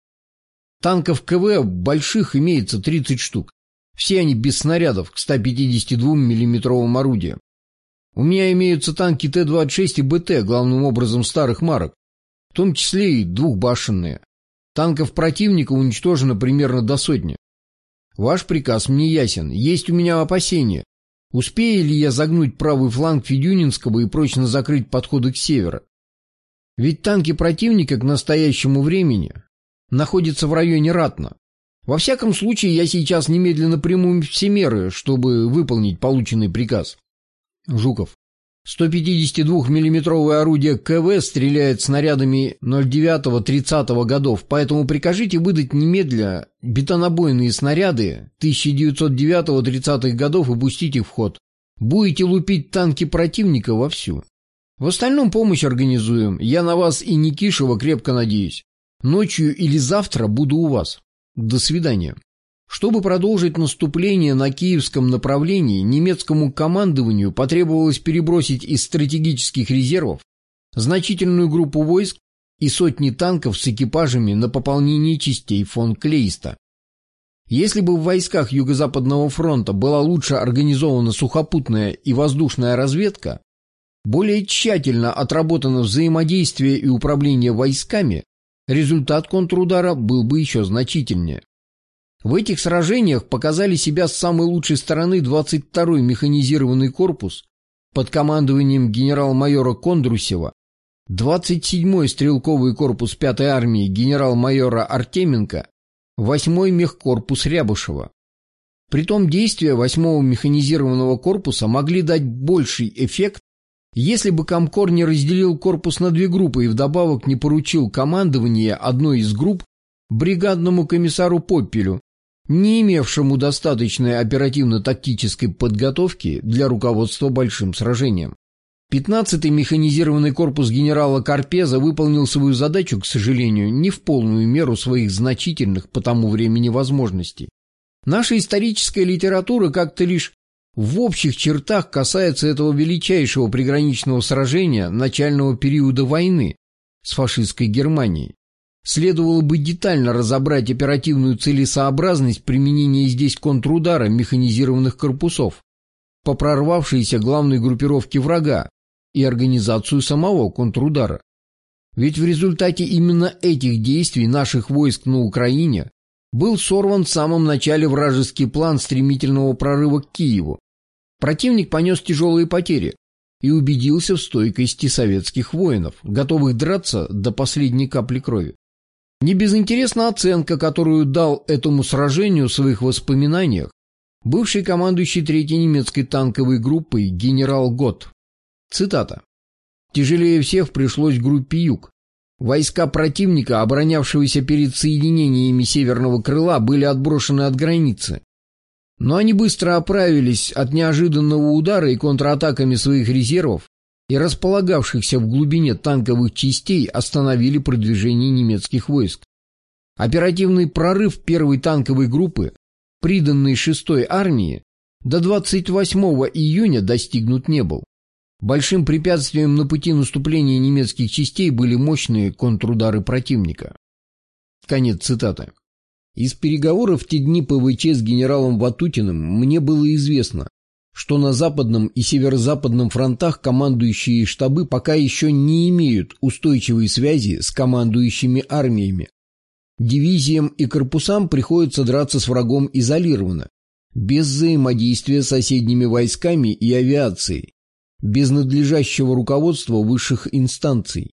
Танков КВ больших имеется тридцать штук. Все они без снарядов к ста пятидесяти двум миллиметровым орудиям. У меня имеются танки Т двадцать шесть и БТ, главным образом старых марок, в том числе и двухбашенные. Танков противника уничтожено примерно до сотни. Ваш приказ мне ясен. Есть у меня опасения. Успею ли я загнуть правый фланг Федюнинского и прочно закрыть подходы к северу? Ведь танки противника к настоящему времени находятся в районе Ратно. Во всяком случае, я сейчас немедленно приму все меры, чтобы выполнить полученный приказ. Жуков. сто пятидесятидвухмиллиметровое орудие КВ стреляет снарядами ноль девятого тридцатого годов, поэтому прикажите выдать немедля бетонобойные снаряды тысяча девятьсот девятого тридцатых годов и пустить их в ход. Будете лупить танки противника вовсю. В остальном помощь организуем. Я на вас и Никишева крепко надеюсь. Ночью или завтра буду у вас. До свидания. Чтобы продолжить наступление на киевском направлении, немецкому командованию потребовалось перебросить из стратегических резервов значительную группу войск и сотни танков с экипажами на пополнение частей фон Клейста. Если бы в войсках Юго-Западного фронта была лучше организована сухопутная и воздушная разведка, более тщательно отработано взаимодействие и управление войсками, результат контрудара был бы еще значительнее. В этих сражениях показали себя с самой лучшей стороны двадцать второй механизированный корпус под командованием генерал-майора Кондрусева, двадцать седьмой стрелковый корпус пятой армии генерал-майора Артеменко, восьмой мехкорпус Рябушева. Притом действия восьмого механизированного корпуса могли дать больший эффект, если бы Комкор не разделил корпус на две группы и вдобавок не поручил командование одной из групп бригадному комиссару Поппелю, не имевшему достаточной оперативно-тактической подготовки для руководства большим сражением. пятнадцатый механизированный корпус генерала Карпеза выполнил свою задачу, к сожалению, не в полную меру своих значительных по тому времени возможностей. Наша историческая литература как-то лишь в общих чертах касается этого величайшего приграничного сражения начального периода войны с фашистской Германией. Следовало бы детально разобрать оперативную целесообразность применения здесь контрудара механизированных корпусов по прорвавшейся главной группировке врага и организацию самого контрудара. Ведь в результате именно этих действий наших войск на Украине был сорван в самом начале вражеский план стремительного прорыва к Киеву. Противник понес тяжелые потери и убедился в стойкости советских воинов, готовых драться до последней капли крови. Не безинтересна оценка, которую дал этому сражению в своих воспоминаниях бывший командующий третьей немецкой танковой группой генерал Гот. Цитата. «Тяжелее всех пришлось группе Юг. Войска противника, оборонявшегося перед соединениями Северного крыла, были отброшены от границы. Но они быстро оправились от неожиданного удара и контратаками своих резервов и располагавшихся в глубине танковых частей остановили продвижение немецких войск. Оперативный прорыв первой танковой группы, приданной шестой армии, до двадцать восьмого июня достигнут не был. Большим препятствием на пути наступления немецких частей были мощные контрудары противника». Конец цитаты. Из переговоров в те дни ПВЧ с генералом Ватутиным мне было известно, что на западном и северо-западном фронтах командующие штабы пока еще не имеют устойчивой связи с командующими армиями. Дивизиям и корпусам приходится драться с врагом изолированно, без взаимодействия с соседними войсками и авиацией, без надлежащего руководства высших инстанций.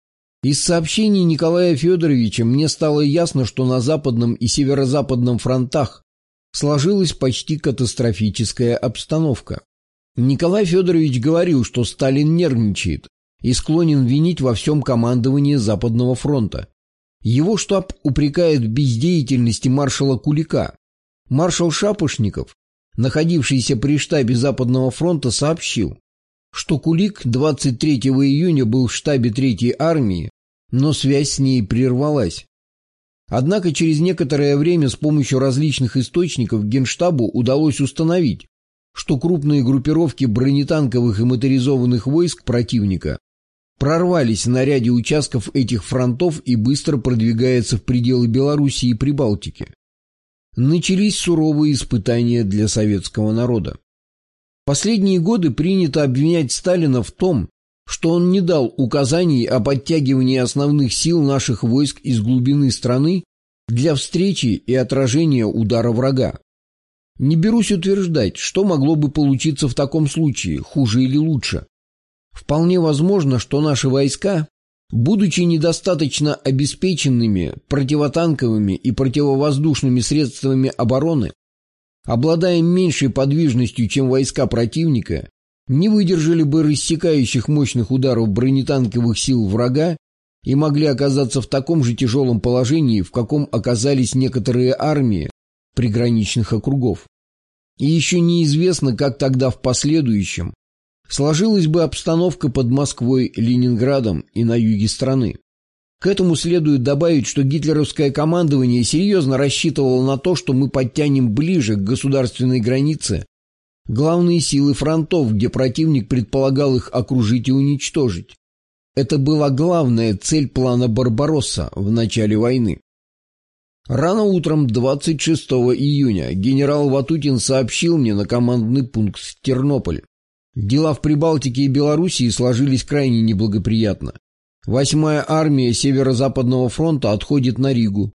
Из сообщений Николая Федоровича мне стало ясно, что на западном и северо-западном фронтах сложилась почти катастрофическая обстановка. Николай Федорович говорил, что Сталин нервничает и склонен винить во всем командование Западного фронта. Его штаб упрекает в бездеятельности маршала Кулика. Маршал Шапошников, находившийся при штабе Западного фронта, сообщил, что Кулик двадцать третьего июня был в штабе третьей армии, но связь с ней прервалась. Однако через некоторое время с помощью различных источников Генштабу удалось установить, что крупные группировки бронетанковых и моторизованных войск противника прорвались на ряде участков этих фронтов и быстро продвигаются в пределы Белоруссии и Прибалтики. Начались суровые испытания для советского народа. Последние годы принято обвинять Сталина в том, что он не дал указаний о подтягивании основных сил наших войск из глубины страны для встречи и отражения удара врага. Не берусь утверждать, что могло бы получиться в таком случае, хуже или лучше. Вполне возможно, что наши войска, будучи недостаточно обеспеченными противотанковыми и противовоздушными средствами обороны, обладая меньшей подвижностью, чем войска противника, не выдержали бы рассекающих мощных ударов бронетанковых сил врага и могли оказаться в таком же тяжелом положении, в каком оказались некоторые армии приграничных округов. И еще неизвестно, как тогда в последующем сложилась бы обстановка под Москвой, Ленинградом и на юге страны. К этому следует добавить, что гитлеровское командование серьезно рассчитывало на то, что мы подтянем ближе к государственной границе главные силы фронтов, где противник предполагал их окружить и уничтожить. Это была главная цель плана «Барбаросса» в начале войны. Рано утром двадцать шестого июня генерал Ватутин сообщил мне на командный пункт Тернополь. Дела в Прибалтике и Белоруссии сложились крайне неблагоприятно. Восьмая армия Северо-Западного фронта отходит на Ригу,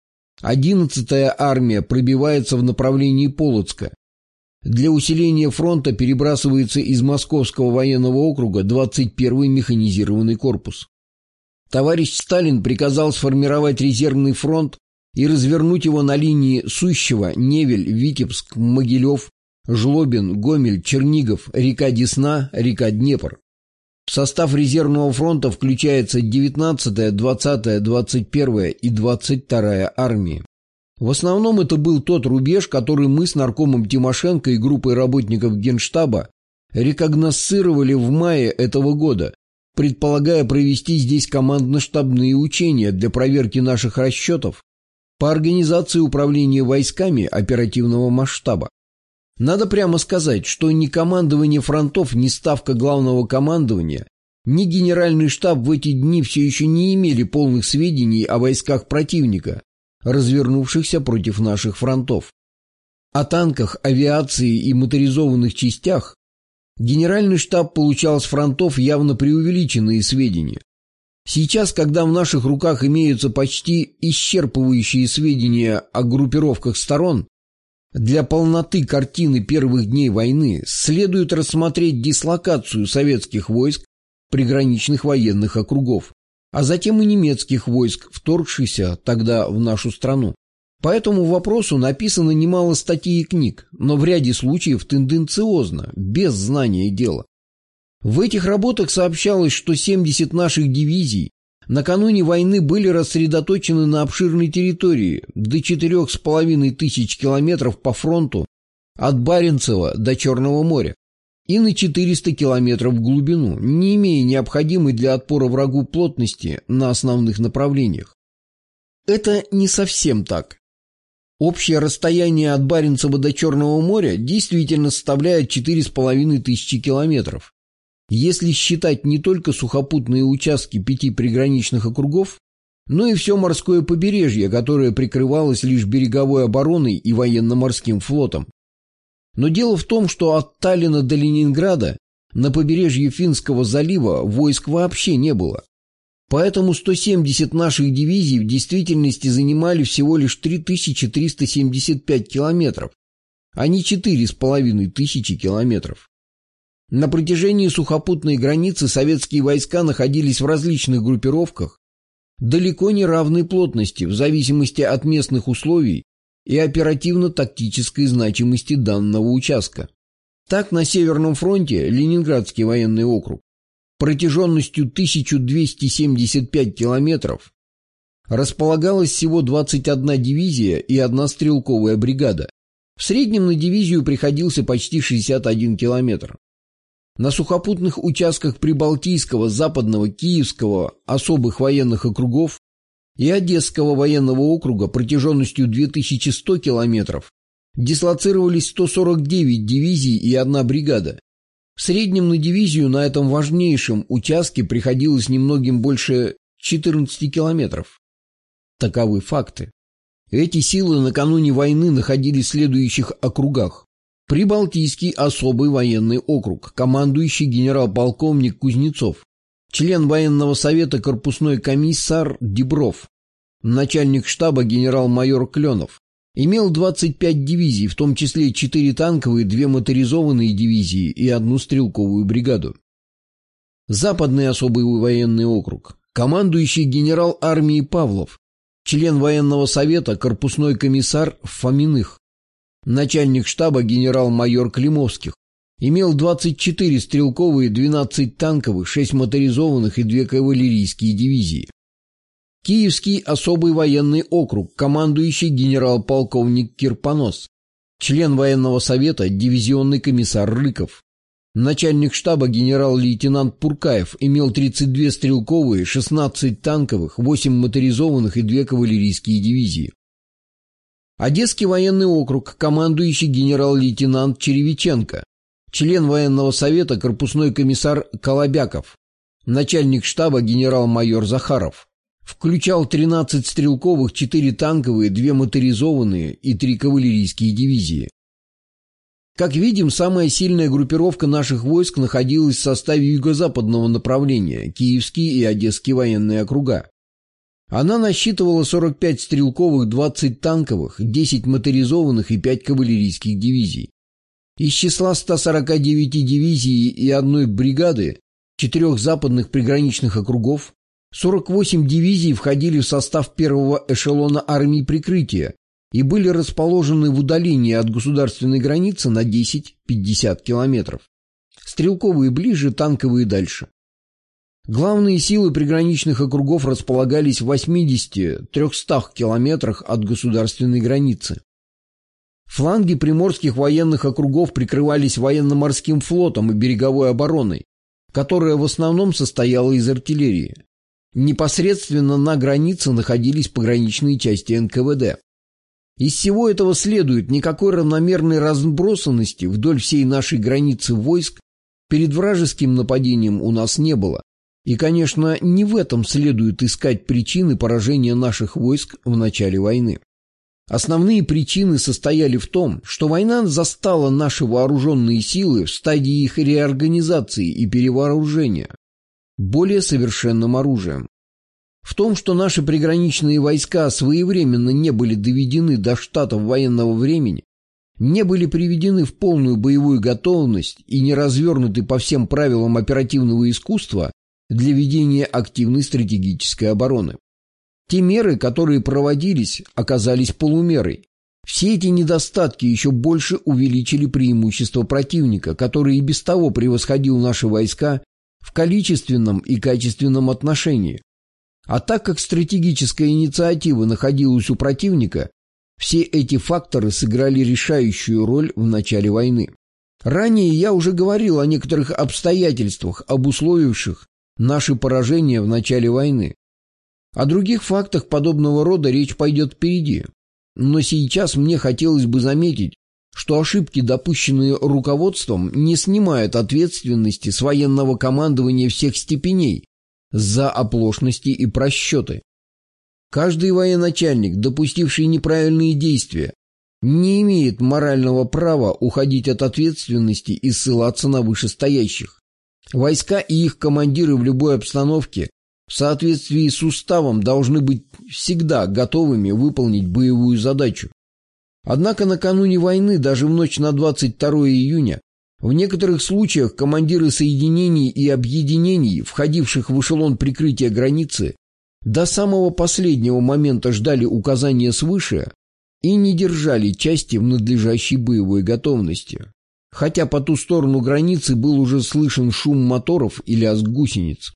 одиннадцатая армия пробивается в направлении Полоцка. Для усиления фронта перебрасывается из Московского военного округа двадцать первый механизированный корпус. Товарищ Сталин приказал сформировать резервный фронт и развернуть его на линии Сущева, Невель, Витебск, Могилев, Жлобин, Гомель, Чернигов, река Десна, река Днепр. В состав резервного фронта включается девятнадцатая, двадцатая, двадцать первая и двадцать вторая армии. В основном это был тот рубеж, который мы с наркомом Тимошенко и группой работников Генштаба рекогносцировали в мае этого года, предполагая провести здесь командно-штабные учения для проверки наших расчетов по организации управления войсками оперативного масштаба. Надо прямо сказать, что ни командование фронтов, ни ставка главного командования, ни генеральный штаб в эти дни все еще не имели полных сведений о войсках противника, развернувшихся против наших фронтов. О танках, авиации и моторизованных частях генеральный штаб получал с фронтов явно преувеличенные сведения. Сейчас, когда в наших руках имеются почти исчерпывающие сведения о группировках сторон, для полноты картины первых дней войны следует рассмотреть дислокацию советских войск приграничных военных округов, а затем и немецких войск, вторгшихся тогда в нашу страну. По этому вопросу написано немало статей и книг, но в ряде случаев тенденциозно, без знания дела. В этих работах сообщалось, что семьдесят наших дивизий накануне войны были рассредоточены на обширной территории до четырех с половиной тысяч километров по фронту от Баренцева до Черного моря и на четыреста километров в глубину, не имея необходимой для отпора врагу плотности на основных направлениях. Это не совсем так. Общее расстояние от Баренцева до Черного моря действительно составляет четыре с половиной тысячи километров. Если считать не только сухопутные участки пяти приграничных округов, но и все морское побережье, которое прикрывалось лишь береговой обороной и военно-морским флотом. Но дело в том, что от Таллина до Ленинграда на побережье Финского залива войск вообще не было. Поэтому сто семьдесят наших дивизий в действительности занимали всего лишь три тысячи триста семьдесят пять километров, а не четыре с половиной тысячи километров. На протяжении сухопутной границы советские войска находились в различных группировках далеко не равной плотности в зависимости от местных условий и оперативно-тактической значимости данного участка. Так, на Северном фронте Ленинградский военный округ протяженностью тысяча двести семьдесят пять километров располагалась всего двадцать одна дивизия и одна стрелковая бригада. В среднем на дивизию приходился почти шестьдесят один километр. На сухопутных участках Прибалтийского, Западного, Киевского особых военных округов и Одесского военного округа протяженностью две тысячи сто километров дислоцировались сто сорок девять дивизий и одна бригада. В среднем на дивизию на этом важнейшем участке приходилось немногим больше четырнадцати километров. Таковы факты. Эти силы накануне войны находились в следующих округах. Прибалтийский особый военный округ, командующий генерал-полковник Кузнецов, член военного совета корпусной комиссар Дибров, начальник штаба генерал-майор Кленов, имел двадцать пять дивизий, в том числе четыре танковые, две моторизованные дивизии и одну стрелковую бригаду. Западный особый военный округ, командующий генерал армии Павлов, член военного совета корпусной комиссар Фоминых, начальник штаба генерал-майор Климовских, имел двадцать четыре стрелковые, двенадцать танковых, шесть моторизованных и две кавалерийские дивизии. Киевский особый военный округ, командующий генерал-полковник Кирпонос, член военного совета дивизионный комиссар Рыков, начальник штаба генерал-лейтенант Пуркаев, имел тридцать две стрелковые, шестнадцать танковых, восемь моторизованных и две кавалерийские дивизии. Одесский военный округ, командующий генерал-лейтенант Черевиченко, член военного совета корпусной комиссар Колобяков, начальник штаба генерал-майор Захаров, включал тринадцать стрелковых, четыре танковые, две моторизованные и три кавалерийские дивизии. Как видим, самая сильная группировка наших войск находилась в составе юго-западного направления, Киевские и Одесские военные округа. Она насчитывала сорок пять стрелковых, двадцать танковых, десять моторизованных и пять кавалерийских дивизий. Из числа ста сорока девяти дивизий и одной бригады, четырех западных приграничных округов, сорок восемь дивизий входили в состав первого эшелона армии прикрытия и были расположены в удалении от государственной границы на десять-пятьдесят километров. Стрелковые ближе, танковые дальше. Главные силы приграничных округов располагались в восьмидесяти-трехстах километрах от государственной границы. Фланги приморских военных округов прикрывались военно-морским флотом и береговой обороной, которая в основном состояла из артиллерии. Непосредственно на границе находились пограничные части эн ка вэ дэ. Из всего этого следует, никакой равномерной разбросанности вдоль всей нашей границы войск перед вражеским нападением у нас не было. И, конечно, не в этом следует искать причины поражения наших войск в начале войны. Основные причины состояли в том, что война застала наши вооруженные силы в стадии их реорганизации и перевооружения более совершенным оружием. В том, что наши приграничные войска своевременно не были доведены до штатов военного времени, не были приведены в полную боевую готовность и не развернуты по всем правилам оперативного искусства для ведения активной стратегической обороны. Те меры, которые проводились, оказались полумерой. Все эти недостатки еще больше увеличили преимущество противника, который и без того превосходил наши войска в количественном и качественном отношении. А так как стратегическая инициатива находилась у противника, все эти факторы сыграли решающую роль в начале войны. Ранее я уже говорил о некоторых обстоятельствах, обусловивших наше поражение в начале войны. О других фактах подобного рода речь пойдет впереди. Но сейчас мне хотелось бы заметить, что ошибки, допущенные руководством, не снимают ответственности с военного командования всех степеней за оплошности и просчеты. Каждый военачальник, допустивший неправильные действия, не имеет морального права уходить от ответственности и ссылаться на вышестоящих. Войска и их командиры в любой обстановке в соответствии с уставом должны быть всегда готовыми выполнить боевую задачу. Однако накануне войны, даже в ночь на двадцать второе июня, в некоторых случаях командиры соединений и объединений, входивших в эшелон прикрытия границы, до самого последнего момента ждали указания свыше и не держали части в надлежащей боевой готовности. Хотя по ту сторону границы был уже слышен шум моторов и лязг гусениц.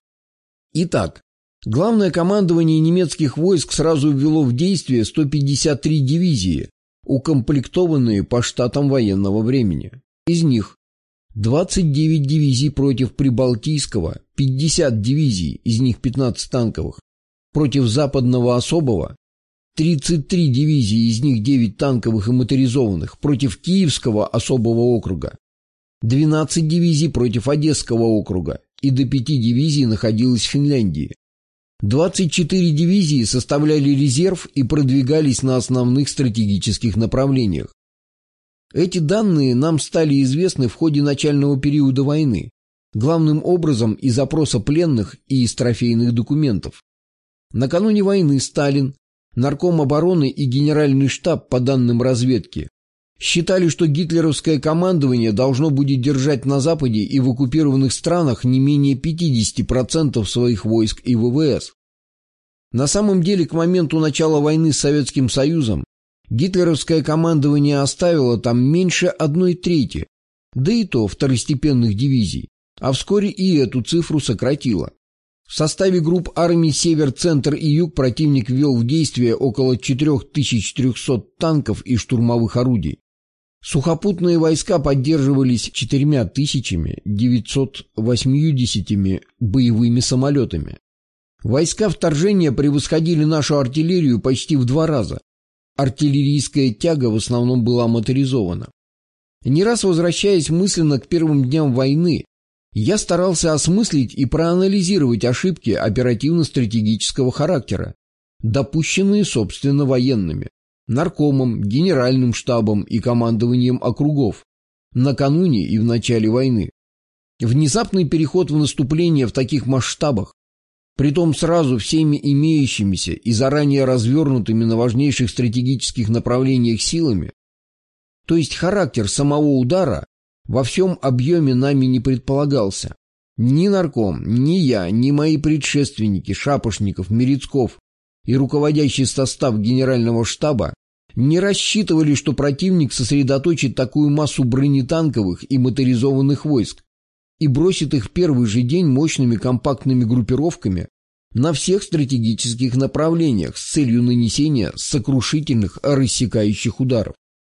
Итак, главное командование немецких войск сразу ввело в действие сто пятьдесят три дивизии, укомплектованные по штатам военного времени. Из них двадцать девять дивизий против Прибалтийского, пятьдесят дивизий, из них пятнадцать танковых, против Западного особого, тридцать три дивизии, из них девять танковых и моторизованных, против Киевского особого округа, двенадцать дивизий против Одесского округа, и до пяти дивизий находилось в Финляндии. двадцать четыре дивизии составляли резерв и продвигались на основных стратегических направлениях. Эти данные нам стали известны в ходе начального периода войны, главным образом из опроса пленных и из трофейных документов. Накануне войны Сталин, Нарком обороны и Генеральный штаб, по данным разведки, считали, что гитлеровское командование должно будет держать на Западе и в оккупированных странах не менее пятьдесят процентов своих войск и вэ вэ эс. На самом деле, к моменту начала войны с Советским Союзом гитлеровское командование оставило там меньше одной трети, да и то второстепенных дивизий, а вскоре и эту цифру сократило. В составе групп армий Север, Центр и Юг противник ввел в действие около четыре тысячи четыреста танков и штурмовых орудий. Сухопутные войска поддерживались четырьмя тысячами девятьюстами восьмидесятью боевыми самолетами. Войска вторжения превосходили нашу артиллерию почти в два раза. Артиллерийская тяга в основном была моторизована. Не раз возвращаясь мысленно к первым дням войны, я старался осмыслить и проанализировать ошибки оперативно-стратегического характера, допущенные, собственно, военными, наркомом, генеральным штабом и командованием округов накануне и в начале войны. Внезапный переход в наступление в таких масштабах притом сразу всеми имеющимися и заранее развернутыми на важнейших стратегических направлениях силами, то есть характер самого удара во всем объеме нами не предполагался. Ни нарком, ни я, ни мои предшественники, Шапошников, Мерецков и руководящий состав Генерального штаба не рассчитывали, что противник сосредоточит такую массу бронетанковых и моторизованных войск и бросит их в первый же день мощными компактными группировками на всех стратегических направлениях с целью нанесения сокрушительных рассекающих ударов.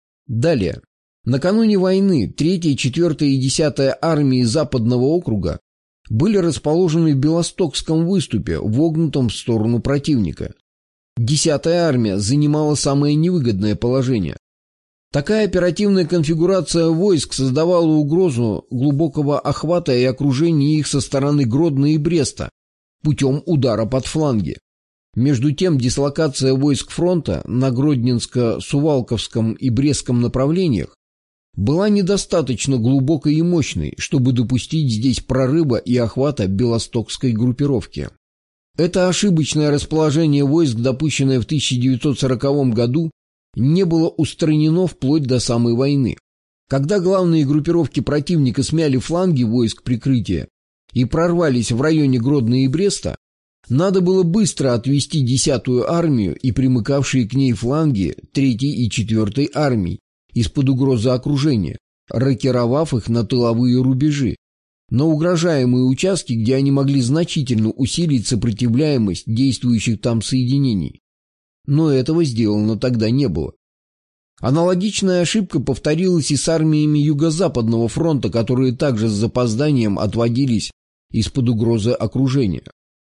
Далее. Накануне войны третья, четвёртая и десятая армии Западного округа были расположены в Белостокском выступе, вогнутом в сторону противника. десятая армия занимала самое невыгодное положение. Такая оперативная конфигурация войск создавала угрозу глубокого охвата и окружения их со стороны Гродно и Бреста путем удара под фланги. Между тем, дислокация войск фронта на Гродненско-Сувалковском и Брестском направлениях была недостаточно глубокой и мощной, чтобы допустить здесь прорыва и охвата белостокской группировки. Это ошибочное расположение войск, допущенное в тысяча девятьсот сороковом году, не было устранено вплоть до самой войны. Когда главные группировки противника смяли фланги войск прикрытия и прорвались в районе Гродно и Бреста, надо было быстро отвести десятую армию и примыкавшие к ней фланги третьей и четвёртой армий из-под угрозы окружения, рокировав их на тыловые рубежи, на угрожаемые участки, где они могли значительно усилить сопротивляемость действующих там соединений. Но этого сделано тогда не было. Аналогичная ошибка повторилась и с армиями Юго-Западного фронта, которые также с запозданием отводились из-под угрозы окружения.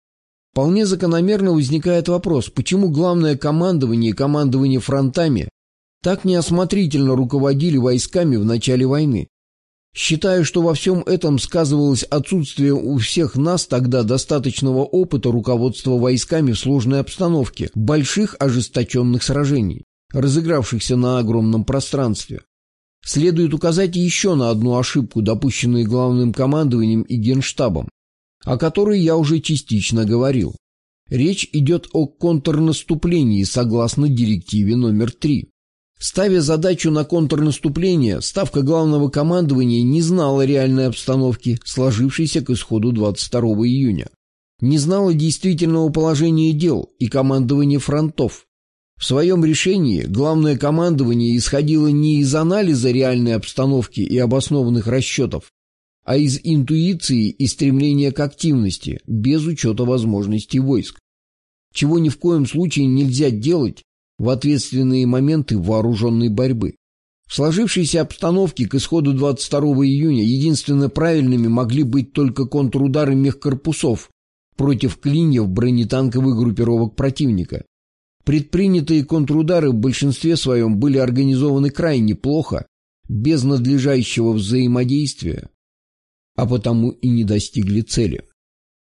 Вполне закономерно возникает вопрос, почему главное командование и командование фронтами так неосмотрительно руководили войсками в начале войны. Считаю, что во всем этом сказывалось отсутствие у всех нас тогда достаточного опыта руководства войсками в сложной обстановке больших ожесточенных сражений, разыгравшихся на огромном пространстве. Следует указать еще на одну ошибку, допущенную главным командованием и Генштабом, о которой я уже частично говорил. Речь идет о контрнаступлении согласно директиве номер три. Ставя задачу на контрнаступление, Ставка Главного командования не знала реальной обстановки, сложившейся к исходу двадцать второго июня. Не знала действительного положения дел и командования фронтов. В своем решении Главное командование исходило не из анализа реальной обстановки и обоснованных расчетов, а из интуиции и стремления к активности, без учета возможностей войск, чего ни в коем случае нельзя делать в ответственные моменты вооруженной борьбы. В сложившейся обстановке к исходу двадцать второго июня единственно правильными могли быть только контрудары мехкорпусов против клиньев бронетанковых группировок противника. Предпринятые контрудары в большинстве своем были организованы крайне плохо, без надлежащего взаимодействия, а потому и не достигли цели.